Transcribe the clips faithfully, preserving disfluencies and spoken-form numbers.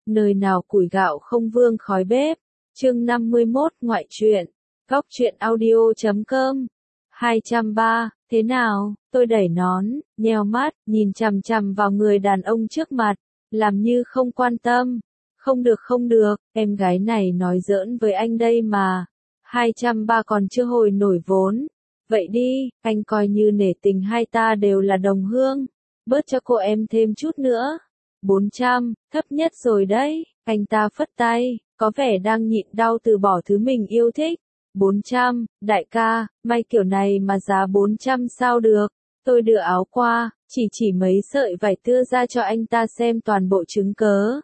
Nơi nào củi gạo không vương khói bếp. Chương năm mươi mốt ngoại truyện. Góc truyện audio chấm com. hai trăm ba, thế nào? Tôi đẩy nón, nheo mắt, nhìn chằm chằm vào người đàn ông trước mặt, làm như không quan tâm. Không được không được, em gái này nói giỡn với anh đây mà. hai trăm ba còn chưa hồi nổi vốn. Vậy đi, anh coi như nể tình hai ta đều là đồng hương. Bớt cho cô em thêm chút nữa. bốn trăm, thấp nhất rồi đấy. Anh ta phất tay, có vẻ đang nhịn đau từ bỏ thứ mình yêu thích. bốn trăm, đại ca, may kiểu này mà giá bốn trăm sao được. Tôi đưa áo qua, chỉ chỉ mấy sợi vải tưa ra cho anh ta xem toàn bộ chứng cớ.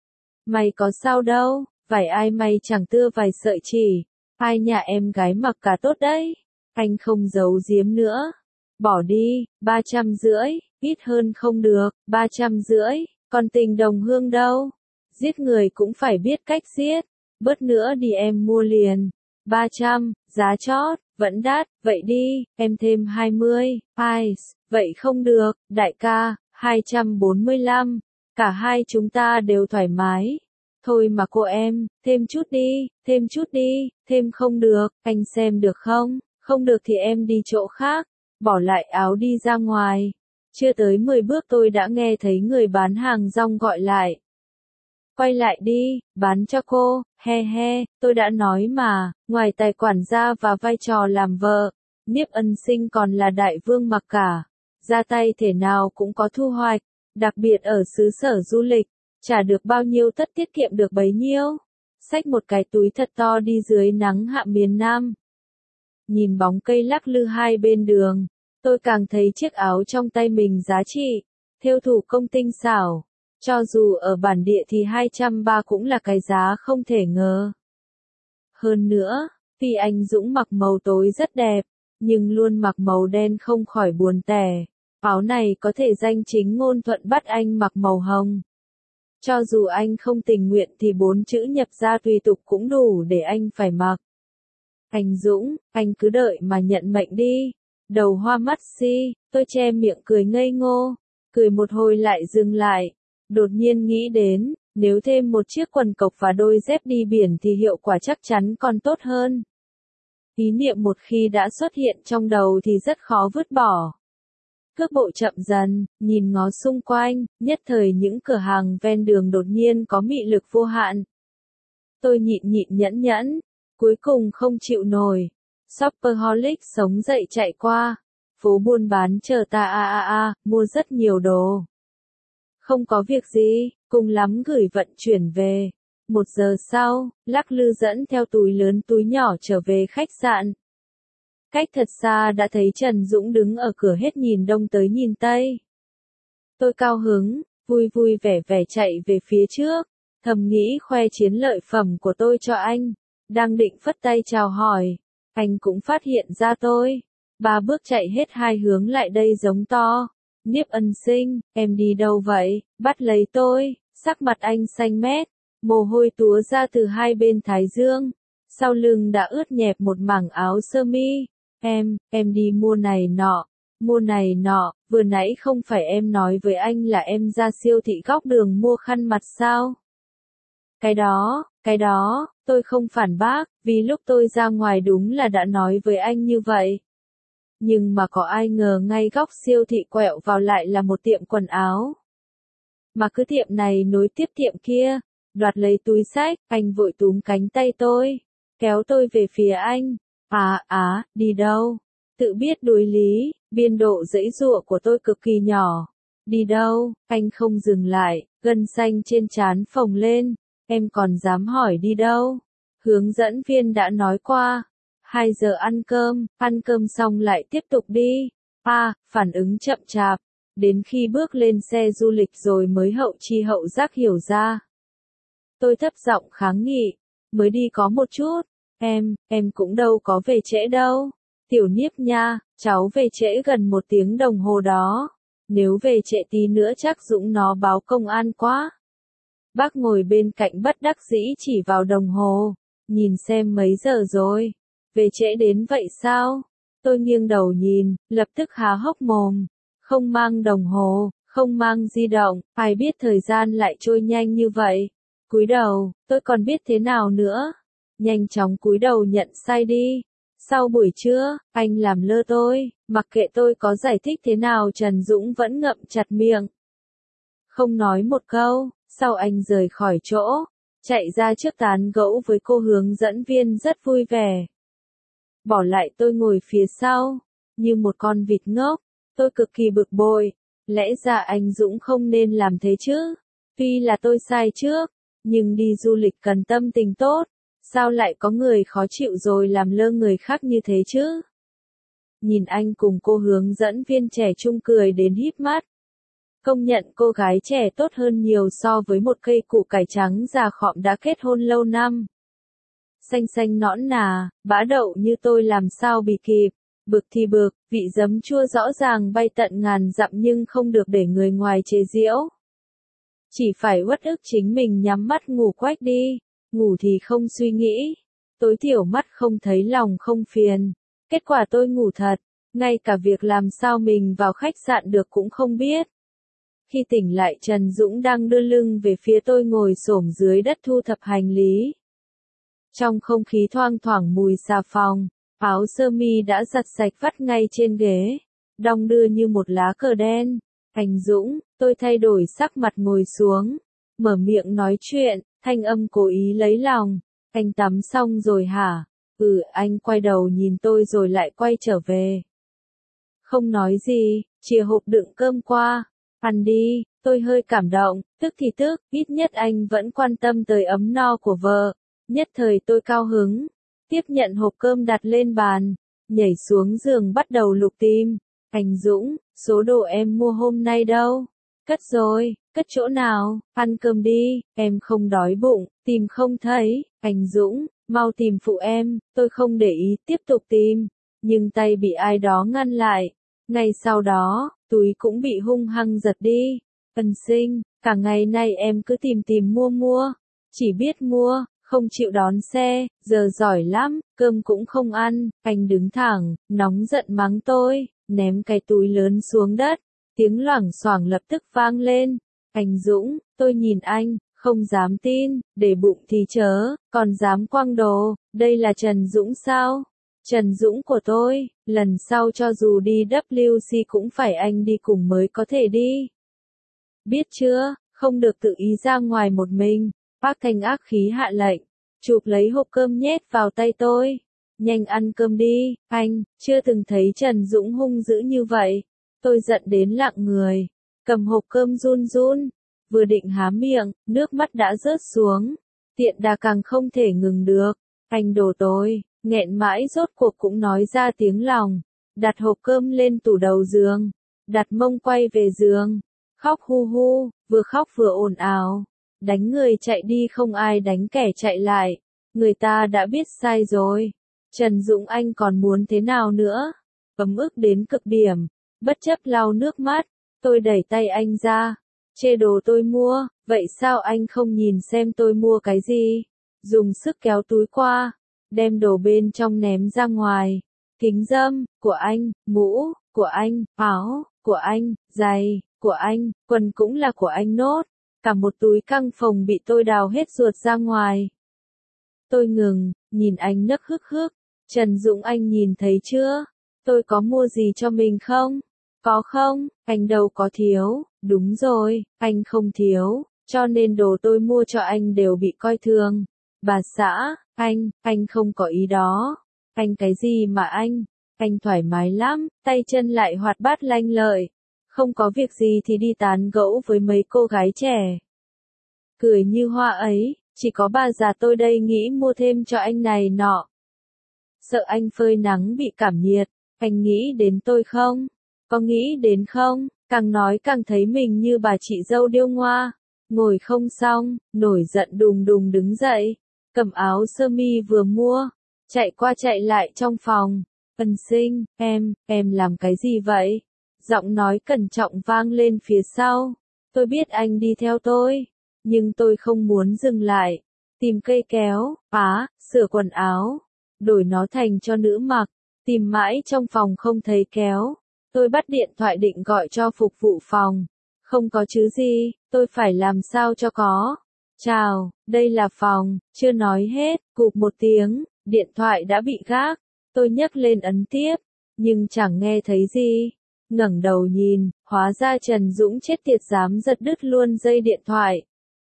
Mày có sao đâu, vải ai may chẳng tưa vài sợi chỉ. Ai nhà em gái mặc cả tốt đấy. Anh không giấu giếm nữa. Bỏ đi, ba trăm rưỡi, ít hơn không được, ba trăm rưỡi, còn tình đồng hương đâu. Giết người cũng phải biết cách giết. Bớt nữa đi em mua liền. ba trăm, giá chót, vẫn đắt, vậy đi, em thêm hai mươi, ai, vậy không được, đại ca, hai trăm bốn mươi lăm, cả hai chúng ta đều thoải mái. Thôi mà cô em, thêm chút đi, thêm chút đi, thêm không được, anh xem được không, không được thì em đi chỗ khác, bỏ lại áo đi ra ngoài. Chưa tới mười bước tôi đã nghe thấy người bán hàng rong gọi lại. Quay lại đi, bán cho cô, he he, tôi đã nói mà, ngoài tài quản gia và vai trò làm vợ, Niếp Ân Sinh còn là đại vương mặc cả, ra tay thể nào cũng có thu hoạch, đặc biệt ở xứ sở du lịch, trả được bao nhiêu tất tiết kiệm được bấy nhiêu. Xách một cái túi thật to đi dưới nắng hạ miền Nam. Nhìn bóng cây lắc lư hai bên đường, tôi càng thấy chiếc áo trong tay mình giá trị, thêu thủ công tinh xảo. Cho dù ở bản địa thì hai trăm ba cũng là cái giá không thể ngờ. Hơn nữa, tuy anh Dũng mặc màu tối rất đẹp, nhưng luôn mặc màu đen không khỏi buồn tẻ. Áo này có thể danh chính ngôn thuận bắt anh mặc màu hồng. Cho dù anh không tình nguyện thì bốn chữ nhập gia tùy tục cũng đủ để anh phải mặc. Anh Dũng, anh cứ đợi mà nhận mệnh đi. Đầu hoa mắt si, tôi che miệng cười ngây ngô. Cười một hồi lại dừng lại. Đột nhiên nghĩ đến, nếu thêm một chiếc quần cộc và đôi dép đi biển thì hiệu quả chắc chắn còn tốt hơn. Ý niệm một khi đã xuất hiện trong đầu thì rất khó vứt bỏ. Cước bộ chậm dần, nhìn ngó xung quanh, nhất thời những cửa hàng ven đường đột nhiên có mị lực vô hạn. Tôi nhịn nhịn nhẫn nhẫn, cuối cùng không chịu nổi. Shopaholic sống dậy chạy qua, phố buôn bán chờ ta a a a, mua rất nhiều đồ. Không có việc gì, cùng lắm gửi vận chuyển về. Một giờ sau, lắc lư dẫn theo túi lớn túi nhỏ trở về khách sạn. Cách thật xa đã thấy Trần Dũng đứng ở cửa hết nhìn đông tới nhìn tây. Tôi cao hứng, vui vui vẻ vẻ chạy về phía trước, thầm nghĩ khoe chiến lợi phẩm của tôi cho anh. Đang định phất tay chào hỏi, anh cũng phát hiện ra tôi. Ba bước chạy hết hai hướng lại đây giống to. Niếp Ân Sinh, em đi đâu vậy? Bắt lấy tôi, sắc mặt anh xanh mét, mồ hôi túa ra từ hai bên thái dương, sau lưng đã ướt nhẹp một mảng áo sơ mi. Em, em đi mua này nọ, mua này nọ, vừa nãy không phải em nói với anh là em ra siêu thị góc đường mua khăn mặt sao? Cái đó, cái đó, tôi không phản bác, vì lúc tôi ra ngoài đúng là đã nói với anh như vậy. Nhưng mà có ai ngờ ngay góc siêu thị quẹo vào lại là một tiệm quần áo. Mà cứ tiệm này nối tiếp tiệm kia, đoạt lấy túi xách, anh vội túm cánh tay tôi, kéo tôi về phía anh. À, á, đi đâu? Tự biết đối lý, biên độ giãy giụa của tôi cực kỳ nhỏ. Đi đâu? Anh không dừng lại, gân xanh trên trán phồng lên. Em còn dám hỏi đi đâu? Hướng dẫn viên đã nói qua. Hai giờ ăn cơm, ăn cơm xong lại tiếp tục đi. À, phản ứng chậm chạp. Đến khi bước lên xe du lịch rồi mới hậu chi hậu giác hiểu ra. Tôi thấp giọng kháng nghị. Mới đi có một chút. Em, em cũng đâu có về trễ đâu. Tiểu Niếp nha, cháu về trễ gần một tiếng đồng hồ đó. Nếu về trễ tí nữa chắc Dũng nó báo công an quá. Bác ngồi bên cạnh bất đắc dĩ chỉ vào đồng hồ. Nhìn xem mấy giờ rồi. Về trễ đến vậy sao? Tôi nghiêng đầu nhìn, lập tức há hốc mồm. Không mang đồng hồ, không mang di động, ai biết thời gian lại trôi nhanh như vậy. Cúi đầu, tôi còn biết thế nào nữa. Nhanh chóng cúi đầu nhận sai đi. Sau buổi trưa, anh làm lơ tôi, mặc kệ tôi có giải thích thế nào Trần Dũng vẫn ngậm chặt miệng. Không nói một câu, sau anh rời khỏi chỗ, chạy ra trước tán gẫu với cô hướng dẫn viên rất vui vẻ. Bỏ lại tôi ngồi phía sau, như một con vịt ngốc, tôi cực kỳ bực bội, lẽ ra anh Dũng không nên làm thế chứ, tuy là tôi sai trước, nhưng đi du lịch cần tâm tình tốt, sao lại có người khó chịu rồi làm lơ người khác như thế chứ? Nhìn anh cùng cô hướng dẫn viên trẻ trung cười đến híp mắt. Công nhận cô gái trẻ tốt hơn nhiều so với một cây củ cải trắng già khọm đã kết hôn lâu năm. Xanh xanh nõn nà, bã đậu như tôi làm sao bị kịp, bực thì bực, vị giấm chua rõ ràng bay tận ngàn dặm nhưng không được để người ngoài chế giễu. Chỉ phải uất ức chính mình nhắm mắt ngủ quách đi, ngủ thì không suy nghĩ, tối thiểu mắt không thấy lòng không phiền. Kết quả tôi ngủ thật, ngay cả việc làm sao mình vào khách sạn được cũng không biết. Khi tỉnh lại Trần Dũng đang đưa lưng về phía tôi ngồi xổm dưới đất thu thập hành lý. Trong không khí thoang thoảng mùi xà phòng, áo sơ mi đã giặt sạch vắt ngay trên ghế, đong đưa như một lá cờ đen. Anh Dũng, tôi thay đổi sắc mặt ngồi xuống, mở miệng nói chuyện, thanh âm cố ý lấy lòng. Anh tắm xong rồi hả? Ừ, anh quay đầu nhìn tôi rồi lại quay trở về. Không nói gì, chìa hộp đựng cơm qua. Ăn đi, tôi hơi cảm động, tức thì tức, ít nhất anh vẫn quan tâm tới ấm no của vợ. Nhất thời tôi cao hứng, tiếp nhận hộp cơm đặt lên bàn, nhảy xuống giường bắt đầu lục tìm. Anh Dũng, số đồ em mua hôm nay đâu? Cất rồi, cất chỗ nào? Ăn cơm đi, em không đói bụng, tìm không thấy. Anh Dũng, mau tìm phụ em, tôi không để ý tiếp tục tìm, nhưng tay bị ai đó ngăn lại. Ngay sau đó, túi cũng bị hung hăng giật đi. Ân Sinh, cả ngày nay em cứ tìm tìm mua mua, chỉ biết mua, không chịu đón xe, giờ giỏi lắm, cơm cũng không ăn. Anh đứng thẳng, nóng giận mắng tôi, ném cái túi lớn xuống đất, tiếng loảng xoảng lập tức vang lên. Anh Dũng, tôi nhìn anh, không dám tin, để bụng thì chớ, còn dám quăng đồ, đây là Trần Dũng sao? Trần Dũng của tôi, lần sau cho dù đi W C cũng phải anh đi cùng mới có thể đi. Biết chưa, không được tự ý ra ngoài một mình. Bác Thanh ác khí hạ lệnh, chụp lấy hộp cơm nhét vào tay tôi. Nhanh ăn cơm đi, anh, chưa từng thấy Trần Dũng hung dữ như vậy. Tôi giận đến lặng người, cầm hộp cơm run run, vừa định há miệng, nước mắt đã rớt xuống. Tiện đà càng không thể ngừng được. Anh đồ tôi, nghẹn mãi rốt cuộc cũng nói ra tiếng lòng. Đặt hộp cơm lên tủ đầu giường, đặt mông quay về giường, khóc hu hu, vừa khóc vừa ồn ào. Đánh người chạy đi không ai đánh kẻ chạy lại. Người ta đã biết sai rồi. Trần Dũng anh còn muốn thế nào nữa? Ấm ức đến cực điểm. Bất chấp lau nước mắt, tôi đẩy tay anh ra. Chê đồ tôi mua, vậy sao anh không nhìn xem tôi mua cái gì? Dùng sức kéo túi qua, đem đồ bên trong ném ra ngoài. Kính râm, của anh, mũ, của anh, áo, của anh, giày, của anh, quần cũng là của anh nốt. Cả một túi căng phồng bị tôi đào hết ruột ra ngoài. Tôi ngừng, nhìn anh nấc hức hức. Trần Dũng anh nhìn thấy chưa? Tôi có mua gì cho mình không? Có không? Anh đâu có thiếu. Đúng rồi, anh không thiếu, cho nên đồ tôi mua cho anh đều bị coi thường. Bà xã, anh, anh không có ý đó. Anh cái gì mà anh? Anh thoải mái lắm, tay chân lại hoạt bát lanh lợi. Không có việc gì thì đi tán gẫu với mấy cô gái trẻ. Cười như hoa ấy, chỉ có bà già tôi đây nghĩ mua thêm cho anh này nọ. Sợ anh phơi nắng bị cảm nhiệt, anh nghĩ đến tôi không? Có nghĩ đến không? Càng nói càng thấy mình như bà chị dâu điêu ngoa. Ngồi không xong, nổi giận đùng đùng đứng dậy, cầm áo sơ mi vừa mua, chạy qua chạy lại trong phòng. Ân Sinh, em, em làm cái gì vậy? Giọng nói cẩn trọng vang lên phía sau. Tôi biết anh đi theo tôi, nhưng tôi không muốn dừng lại. Tìm cây kéo, á, sửa quần áo, đổi nó thành cho nữ mặc. Tìm mãi trong phòng không thấy kéo. Tôi bắt điện thoại định gọi cho phục vụ phòng. Không có chứ gì, tôi phải làm sao cho có. Chào, đây là phòng, chưa nói hết, cụp một tiếng, điện thoại đã bị gác. Tôi nhấc lên ấn tiếp, nhưng chẳng nghe thấy gì. Ngẩng đầu nhìn, hóa ra Trần Dũng chết tiệt dám giật đứt luôn dây điện thoại.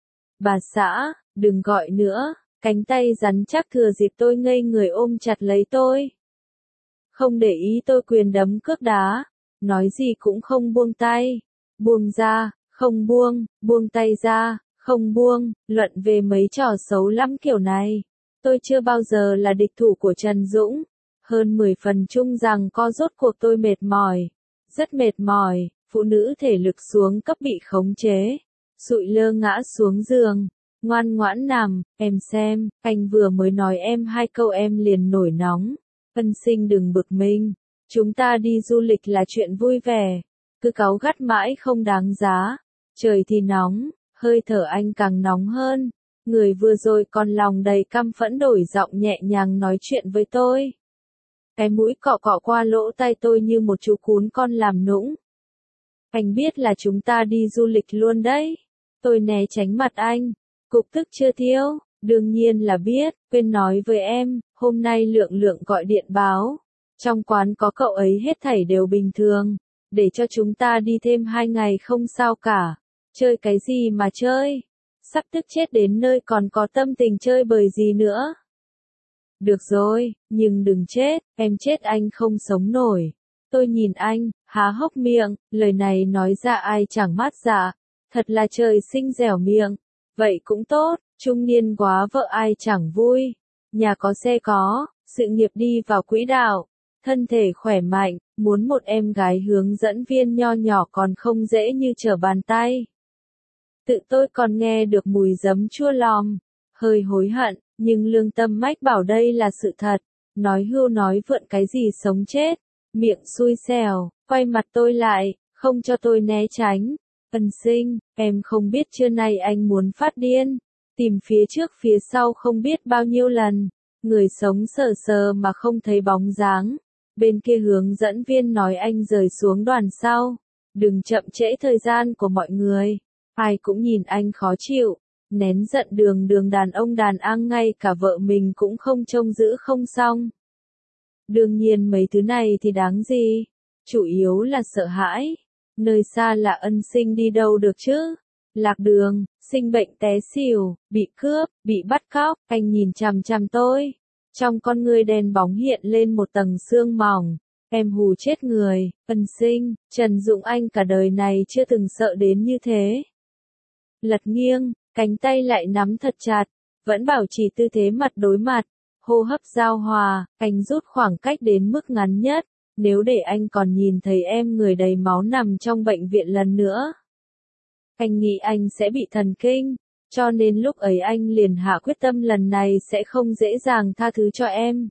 Bà xã, đừng gọi nữa, cánh tay rắn chắc thừa dịp tôi ngây người ôm chặt lấy tôi. Không để ý tôi quyền đấm cước đá, nói gì cũng không buông tay. Buông ra, không buông, buông tay ra, không buông, luận về mấy trò xấu lắm kiểu này. Tôi chưa bao giờ là địch thủ của Trần Dũng. Hơn mười phần chung rằng co rốt cuộc tôi mệt mỏi. Rất mệt mỏi, phụ nữ thể lực xuống cấp bị khống chế. Sụi lơ ngã xuống giường. Ngoan ngoãn nằm, em xem, anh vừa mới nói em hai câu em liền nổi nóng. Ân Sinh đừng bực mình. Chúng ta đi du lịch là chuyện vui vẻ. Cứ cáu gắt mãi không đáng giá. Trời thì nóng, hơi thở anh càng nóng hơn. Người vừa rồi còn lòng đầy căm phẫn đổi giọng nhẹ nhàng nói chuyện với tôi. Cái mũi cọ cọ qua lỗ tai tôi như một chú cún con làm nũng. Anh biết là chúng ta đi du lịch luôn đấy. Tôi né tránh mặt anh. Cục tức chưa thiếu, đương nhiên là biết, quên nói với em, hôm nay Lượng Lượng gọi điện báo. Trong quán có cậu ấy hết thảy đều bình thường, để cho chúng ta đi thêm hai ngày không sao cả. Chơi cái gì mà chơi? Sắp tức chết đến nơi còn có tâm tình chơi bời gì nữa. Được rồi, nhưng đừng chết, em chết anh không sống nổi. Tôi nhìn anh, há hốc miệng, lời này nói ra ai chẳng mát dạ. Thật là trời sinh dẻo miệng. Vậy cũng tốt, trung niên quá vợ ai chẳng vui. Nhà có xe có, sự nghiệp đi vào quỹ đạo, thân thể khỏe mạnh, muốn một em gái hướng dẫn viên nho nhỏ còn không dễ như trở bàn tay. Tự tôi còn nghe được mùi giấm chua lòm, hơi hối hận, nhưng lương tâm mách bảo đây là sự thật. Nói hưu nói vượn cái gì sống chết, miệng xui xẻo, quay mặt tôi lại, không cho tôi né tránh. Ân Sinh, em không biết trưa nay anh muốn phát điên, tìm phía trước phía sau không biết bao nhiêu lần, người sống sờ sờ mà không thấy bóng dáng. Bên kia hướng dẫn viên nói anh rời xuống đoàn sau, đừng chậm trễ thời gian của mọi người. Ai cũng nhìn anh khó chịu, nén giận đường đường đàn ông đàn ang ngay cả vợ mình cũng không trông giữ không xong. Đương nhiên mấy thứ này thì đáng gì, chủ yếu là sợ hãi. Nơi xa là Ân Sinh đi đâu được chứ? Lạc đường, sinh bệnh té xỉu, bị cướp, bị bắt cóc, anh nhìn chằm chằm tôi. Trong con ngươi đen bóng hiện lên một tầng sương mỏng. Em hù chết người, Ân Sinh, Trần Dũng anh cả đời này chưa từng sợ đến như thế. Lật nghiêng, cánh tay lại nắm thật chặt, vẫn bảo trì tư thế mặt đối mặt, hô hấp giao hòa, anh rút khoảng cách đến mức ngắn nhất. Nếu để anh còn nhìn thấy em người đầy máu nằm trong bệnh viện lần nữa, anh nghĩ anh sẽ bị thần kinh, cho nên lúc ấy anh liền hạ quyết tâm lần này sẽ không dễ dàng tha thứ cho em.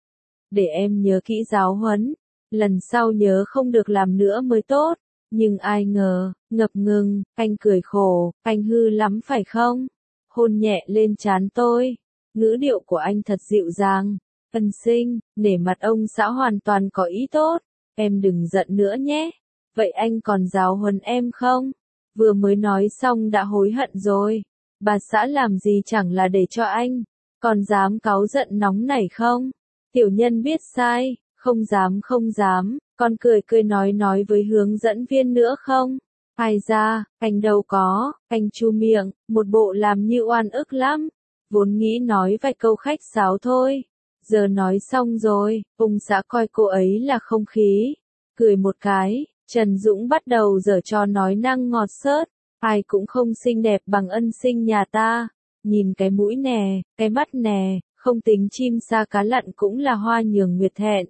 Để em nhớ kỹ giáo huấn, lần sau nhớ không được làm nữa mới tốt. Nhưng ai ngờ, ngập ngừng, anh cười khổ, anh hư lắm phải không? Hôn nhẹ lên trán tôi, ngữ điệu của anh thật dịu dàng. Ân Sinh, nể mặt ông xã hoàn toàn có ý tốt, em đừng giận nữa nhé. Vậy anh còn giáo huấn em không? Vừa mới nói xong đã hối hận rồi. Bà xã làm gì chẳng là để cho anh, còn dám cáu giận nóng nảy không? Tiểu nhân biết sai, không dám không dám, con cười cười nói nói với hướng dẫn viên nữa không? Ai ra, anh đâu có, anh chu miệng, một bộ làm như oan ức lắm. Vốn nghĩ nói vài câu khách sáo thôi. Giờ nói xong rồi, ông xã coi cô ấy là không khí. Cười một cái, Trần Dũng bắt đầu giở trò nói năng ngọt xớt. Ai cũng không xinh đẹp bằng Ân Sinh nhà ta. Nhìn cái mũi nè, cái mắt nè, không tính chim sa cá lặn cũng là hoa nhường nguyệt thẹn.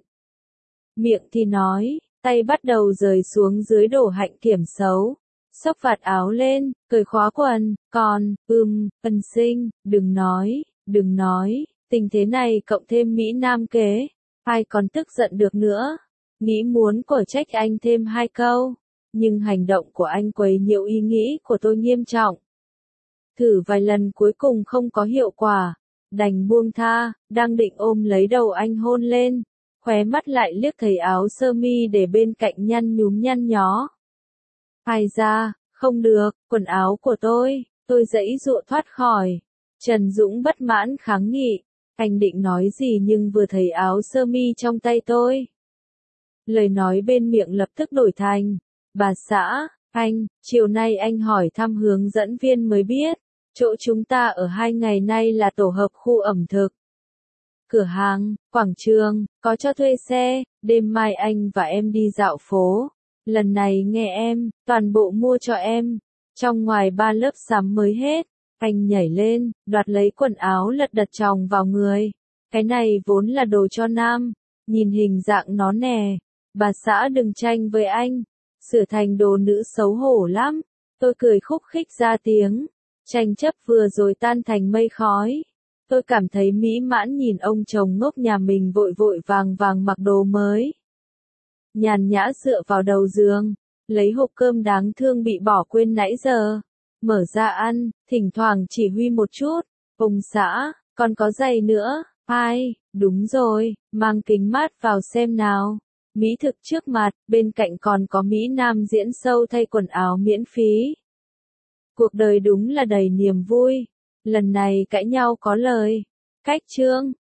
Miệng thì nói, tay bắt đầu rời xuống dưới đổ hạnh kiểm xấu. Xốc vạt áo lên, cởi khóa quần, còn, ừm, Ân Sinh, đừng nói, đừng nói. Tình thế này cộng thêm Mỹ Nam kế, ai còn tức giận được nữa. Nghĩ muốn của trách anh thêm hai câu, nhưng hành động của anh quấy nhiễu ý nghĩ của tôi nghiêm trọng. Thử vài lần cuối cùng không có hiệu quả, đành buông tha, đang định ôm lấy đầu anh hôn lên, khóe mắt lại liếc thấy áo sơ mi để bên cạnh nhăn nhúm nhăn nhó. Ai ra, không được, quần áo của tôi, Tôi giãy giụa thoát khỏi. Trần Dũng bất mãn kháng nghị. Anh định nói gì nhưng vừa thấy áo sơ mi trong tay tôi. Lời nói bên miệng lập tức đổi thành, bà xã, anh, chiều nay anh hỏi thăm hướng dẫn viên mới biết, chỗ chúng ta ở hai ngày nay là tổ hợp khu ẩm thực. Cửa hàng, quảng trường, có cho thuê xe, đêm mai anh và em đi dạo phố. Lần này nghe em, toàn bộ mua cho em. Trong ngoài ba lớp sắm mới hết. Anh nhảy lên, đoạt lấy quần áo lật đật chồng vào người. Cái này vốn là đồ cho nam. Nhìn hình dạng nó nè. Bà xã đừng tranh với anh. Sửa thành đồ nữ xấu hổ lắm. Tôi cười khúc khích ra tiếng. Tranh chấp vừa rồi tan thành mây khói. Tôi cảm thấy mỹ mãn nhìn ông chồng ngốc nhà mình vội vội vàng vàng mặc đồ mới. Nhàn nhã dựa vào đầu giường. Lấy hộp cơm đáng thương bị bỏ quên nãy giờ. Mở ra ăn, thỉnh thoảng chỉ huy một chút. Ông xã, còn có giày nữa. Ai, đúng rồi, mang kính mát vào xem nào. Mỹ thực trước mặt, bên cạnh còn có Mỹ Nam diễn show thay quần áo miễn phí. Cuộc đời đúng là đầy niềm vui. Lần này cãi nhau có lời. Cách chương.